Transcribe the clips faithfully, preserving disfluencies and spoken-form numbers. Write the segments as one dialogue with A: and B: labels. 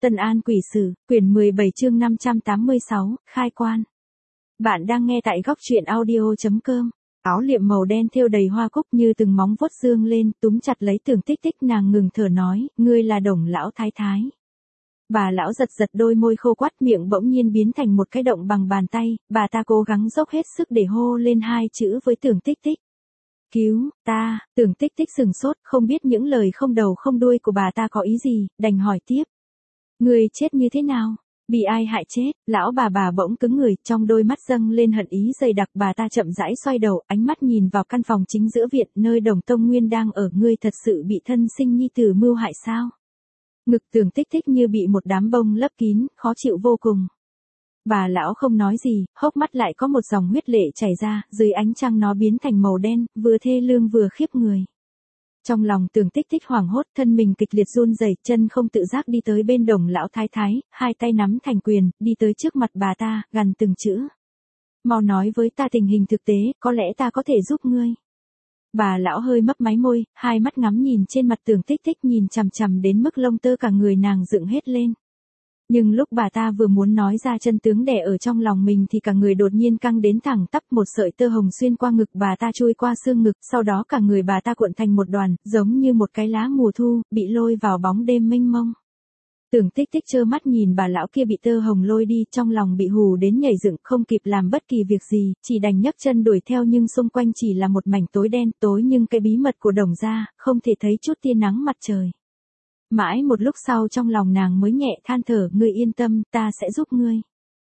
A: Tân An Quỷ Sử, quyển mười bảy chương năm trăm tám mươi sáu, khai quan. Bạn đang nghe tại góc truyện audio chấm com. Áo liệm màu đen thêu đầy hoa cúc như từng móng vuốt dương lên, túm chặt lấy Tưởng Tích Tích, nàng ngừng thở nói, ngươi là Đồng lão thái thái. Bà lão giật giật đôi môi khô quắt, miệng bỗng nhiên biến thành một cái động bằng bàn tay, bà ta cố gắng dốc hết sức để hô lên hai chữ với Tưởng Tích Tích. Cứu, ta. Tưởng Tích Tích sừng sốt, không biết những lời không đầu không đuôi của bà ta có ý gì, đành hỏi tiếp. Người chết như thế nào? Bị ai hại chết? Lão bà bà bỗng cứng người, trong đôi mắt dâng lên hận ý dày đặc. Bà ta chậm rãi xoay đầu, ánh mắt nhìn vào căn phòng chính giữa viện, nơi Đồng Tông Nguyên đang ở. Ngươi thật sự bị thân sinh nhi tử mưu hại sao? Ngực Tưởng Tích Tích như bị một đám bông lấp kín, khó chịu vô cùng. Bà lão không nói gì, hốc mắt lại có một dòng huyết lệ chảy ra, dưới ánh trăng nó biến thành màu đen, vừa thê lương vừa khiếp người. Trong lòng Tưởng Tích Tích hoảng hốt, thân mình kịch liệt run rẩy, chân không tự giác đi tới bên Đồng lão thái thái, hai tay nắm thành quyền, đi tới trước mặt bà ta, gằn từng chữ. Mau nói với ta tình hình thực tế, có lẽ ta có thể giúp ngươi. Bà lão hơi mấp máy môi, hai mắt ngắm nhìn trên mặt Tưởng Tích Tích, nhìn chằm chằm đến mức lông tơ cả người nàng dựng hết lên. Nhưng lúc bà ta vừa muốn nói ra chân tướng đè ở trong lòng mình thì cả người đột nhiên căng đến thẳng tắp, một sợi tơ hồng xuyên qua ngực bà ta chui qua xương ngực, sau đó cả người bà ta cuộn thành một đoàn, giống như một cái lá mùa thu, bị lôi vào bóng đêm mênh mông. Tưởng Tích Tích trơ mắt nhìn bà lão kia bị tơ hồng lôi đi, trong lòng bị hù đến nhảy dựng, không kịp làm bất kỳ việc gì, chỉ đành nhấc chân đuổi theo, nhưng xung quanh chỉ là một mảnh tối đen, tối nhưng cái bí mật của Đồng gia, không thể thấy chút tia nắng mặt trời. Mãi một lúc sau trong lòng nàng mới nhẹ than thở, ngươi yên tâm, ta sẽ giúp ngươi.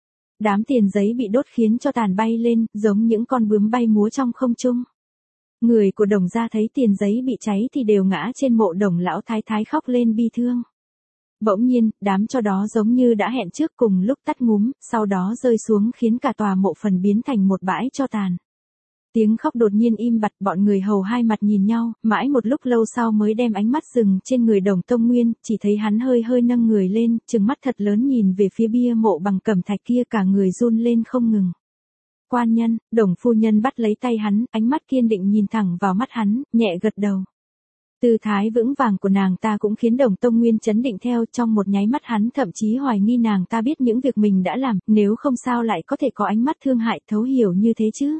A: Đám tiền giấy bị đốt khiến cho tàn bay lên, giống những con bướm bay múa trong không trung. Người của Đồng gia thấy tiền giấy bị cháy thì đều ngã trên mộ Đồng lão thái thái khóc lên bi thương. Bỗng nhiên, đám tro đó giống như đã hẹn trước, cùng lúc tắt ngúm, sau đó rơi xuống khiến cả tòa mộ phần biến thành một bãi tro tàn. Tiếng khóc đột nhiên im bặt, bọn người hầu hai mặt nhìn nhau, mãi một lúc lâu sau mới đem ánh mắt dừng trên người Đồng Tông Nguyên, chỉ thấy hắn hơi hơi nâng người lên, trừng mắt thật lớn nhìn về phía bia mộ bằng cẩm thạch kia, cả người run lên không ngừng. Quan nhân, Đồng phu nhân bắt lấy tay hắn, ánh mắt kiên định nhìn thẳng vào mắt hắn, nhẹ gật đầu. Tư thái vững vàng của nàng ta cũng khiến Đồng Tông Nguyên chấn định theo, trong một nháy mắt hắn thậm chí hoài nghi nàng ta biết những việc mình đã làm, nếu không sao lại có thể có ánh mắt thương hại thấu hiểu như thế chứ.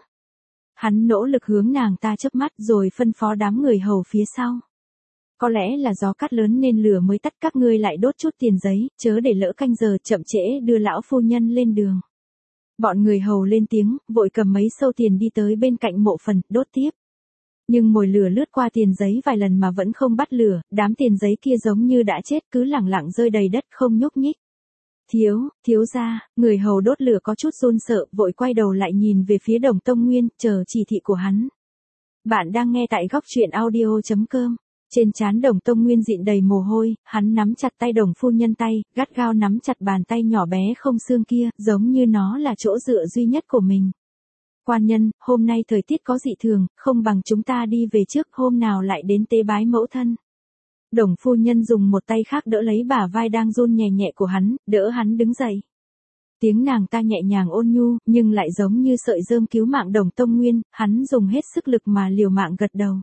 A: Hắn nỗ lực hướng nàng ta chớp mắt rồi phân phó đám người hầu phía sau. Có lẽ là gió cát lớn nên lửa mới tắt, các ngươi lại đốt chút tiền giấy, chớ để lỡ canh giờ, chậm trễ đưa lão phu nhân lên đường. Bọn người hầu lên tiếng, vội cầm mấy sâu tiền đi tới bên cạnh mộ phần, đốt tiếp. Nhưng mồi lửa lướt qua tiền giấy vài lần mà vẫn không bắt lửa, đám tiền giấy kia giống như đã chết, cứ lẳng lặng rơi đầy đất không nhúc nhích. Thiếu, thiếu gia, người hầu đốt lửa có chút run sợ, vội quay đầu lại nhìn về phía Đồng Tông Nguyên, chờ chỉ thị của hắn. Bạn đang nghe tại góc truyện audio chấm com. Trên trán Đồng Tông Nguyên dịn đầy mồ hôi, hắn nắm chặt tay Đồng phu nhân tay, gắt gao nắm chặt bàn tay nhỏ bé không xương kia, giống như nó là chỗ dựa duy nhất của mình. Quan nhân, hôm nay thời tiết có dị thường, không bằng chúng ta đi về trước, hôm nào lại đến tế bái mẫu thân. Đồng phu nhân dùng một tay khác đỡ lấy bả vai đang run nhẹ nhẹ của hắn, đỡ hắn đứng dậy. Tiếng nàng ta nhẹ nhàng ôn nhu, nhưng lại giống như sợi rơm cứu mạng Đồng Tông Nguyên, hắn dùng hết sức lực mà liều mạng gật đầu.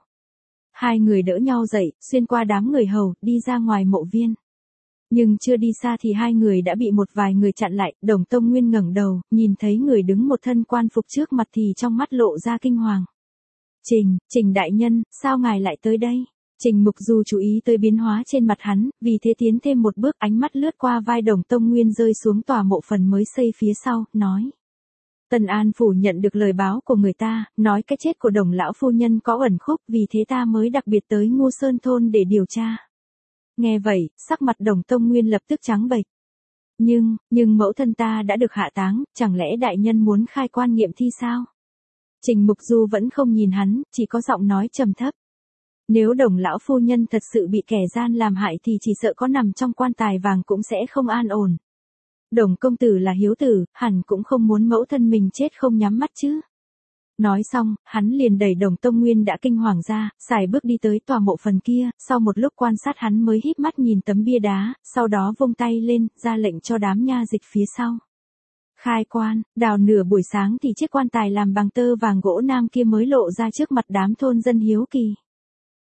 A: Hai người đỡ nhau dậy, xuyên qua đám người hầu, đi ra ngoài mộ viên. Nhưng chưa đi xa thì hai người đã bị một vài người chặn lại, Đồng Tông Nguyên ngẩng đầu, nhìn thấy người đứng một thân quan phục trước mặt thì trong mắt lộ ra kinh hoàng. Trình, Trình đại nhân, sao ngài lại tới đây? Trình Mục Du chú ý tới biến hóa trên mặt hắn, vì thế tiến thêm một bước, ánh mắt lướt qua vai Đồng Tông Nguyên rơi xuống tòa mộ phần mới xây phía sau, nói. Tân An phủ nhận được lời báo của người ta, nói cái chết của Đồng lão phu nhân có ẩn khúc, vì thế ta mới đặc biệt tới Ngô Sơn thôn để điều tra. Nghe vậy, sắc mặt Đồng Tông Nguyên lập tức trắng bệch. Nhưng, nhưng mẫu thân ta đã được hạ táng, chẳng lẽ đại nhân muốn khai quan nghiệm thi sao? Trình Mục Du vẫn không nhìn hắn, chỉ có giọng nói trầm thấp. Nếu Đồng lão phu nhân thật sự bị kẻ gian làm hại thì chỉ sợ có nằm trong quan tài vàng cũng sẽ không an ổn. Đồng công tử là hiếu tử, hẳn cũng không muốn mẫu thân mình chết không nhắm mắt chứ. Nói xong, hắn liền đẩy Đồng Tông Nguyên đã kinh hoàng ra, xài bước đi tới tòa mộ phần kia, sau một lúc quan sát hắn mới híp mắt nhìn tấm bia đá, sau đó vung tay lên, ra lệnh cho đám nha dịch phía sau. Khai quan, đào nửa buổi sáng thì chiếc quan tài làm bằng tơ vàng gỗ nam kia mới lộ ra trước mặt đám thôn dân hiếu kỳ.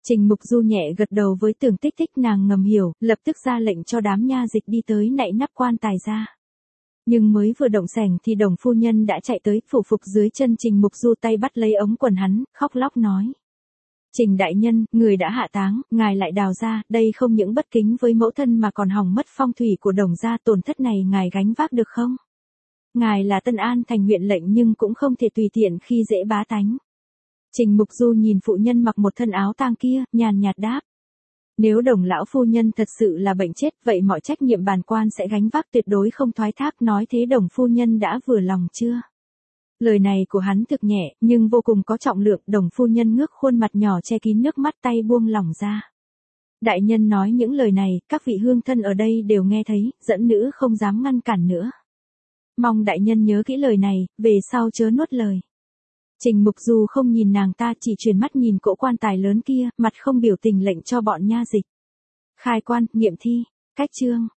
A: Trình Mục Du nhẹ gật đầu với Tưởng Tích Tích, nàng ngầm hiểu, lập tức ra lệnh cho đám nha dịch đi tới nạy nắp quan tài ra. Nhưng mới vừa động sảnh thì Đồng phu nhân đã chạy tới, phủ phục dưới chân Trình Mục Du, tay bắt lấy ống quần hắn, khóc lóc nói. Trình đại nhân, người đã hạ táng, ngài lại đào ra, đây không những bất kính với mẫu thân mà còn hỏng mất phong thủy của Đồng gia, tổn thất này ngài gánh vác được không? Ngài là Tân An thành huyện lệnh nhưng cũng không thể tùy tiện khi dễ bá tánh. Trình Mục Du nhìn phụ nhân mặc một thân áo tang kia, nhàn nhạt đáp. Nếu Đồng lão phu nhân thật sự là bệnh chết, vậy mọi trách nhiệm bản quan sẽ gánh vác, tuyệt đối không thoái thác. Nói thế Đồng phu nhân đã vừa lòng chưa? Lời này của hắn thực nhẹ, nhưng vô cùng có trọng lượng. Đồng phu nhân ngước khuôn mặt nhỏ che kín nước mắt, tay buông lỏng ra. Đại nhân nói những lời này, các vị hương thân ở đây đều nghe thấy, dẫn nữ không dám ngăn cản nữa. Mong đại nhân nhớ kỹ lời này, về sau chớ nuốt lời. Trình Mục Du không nhìn nàng ta, chỉ chuyển mắt nhìn cỗ quan tài lớn kia, mặt không biểu tình lệnh cho bọn nha dịch. Khai quan, nghiệm thi, cách chương.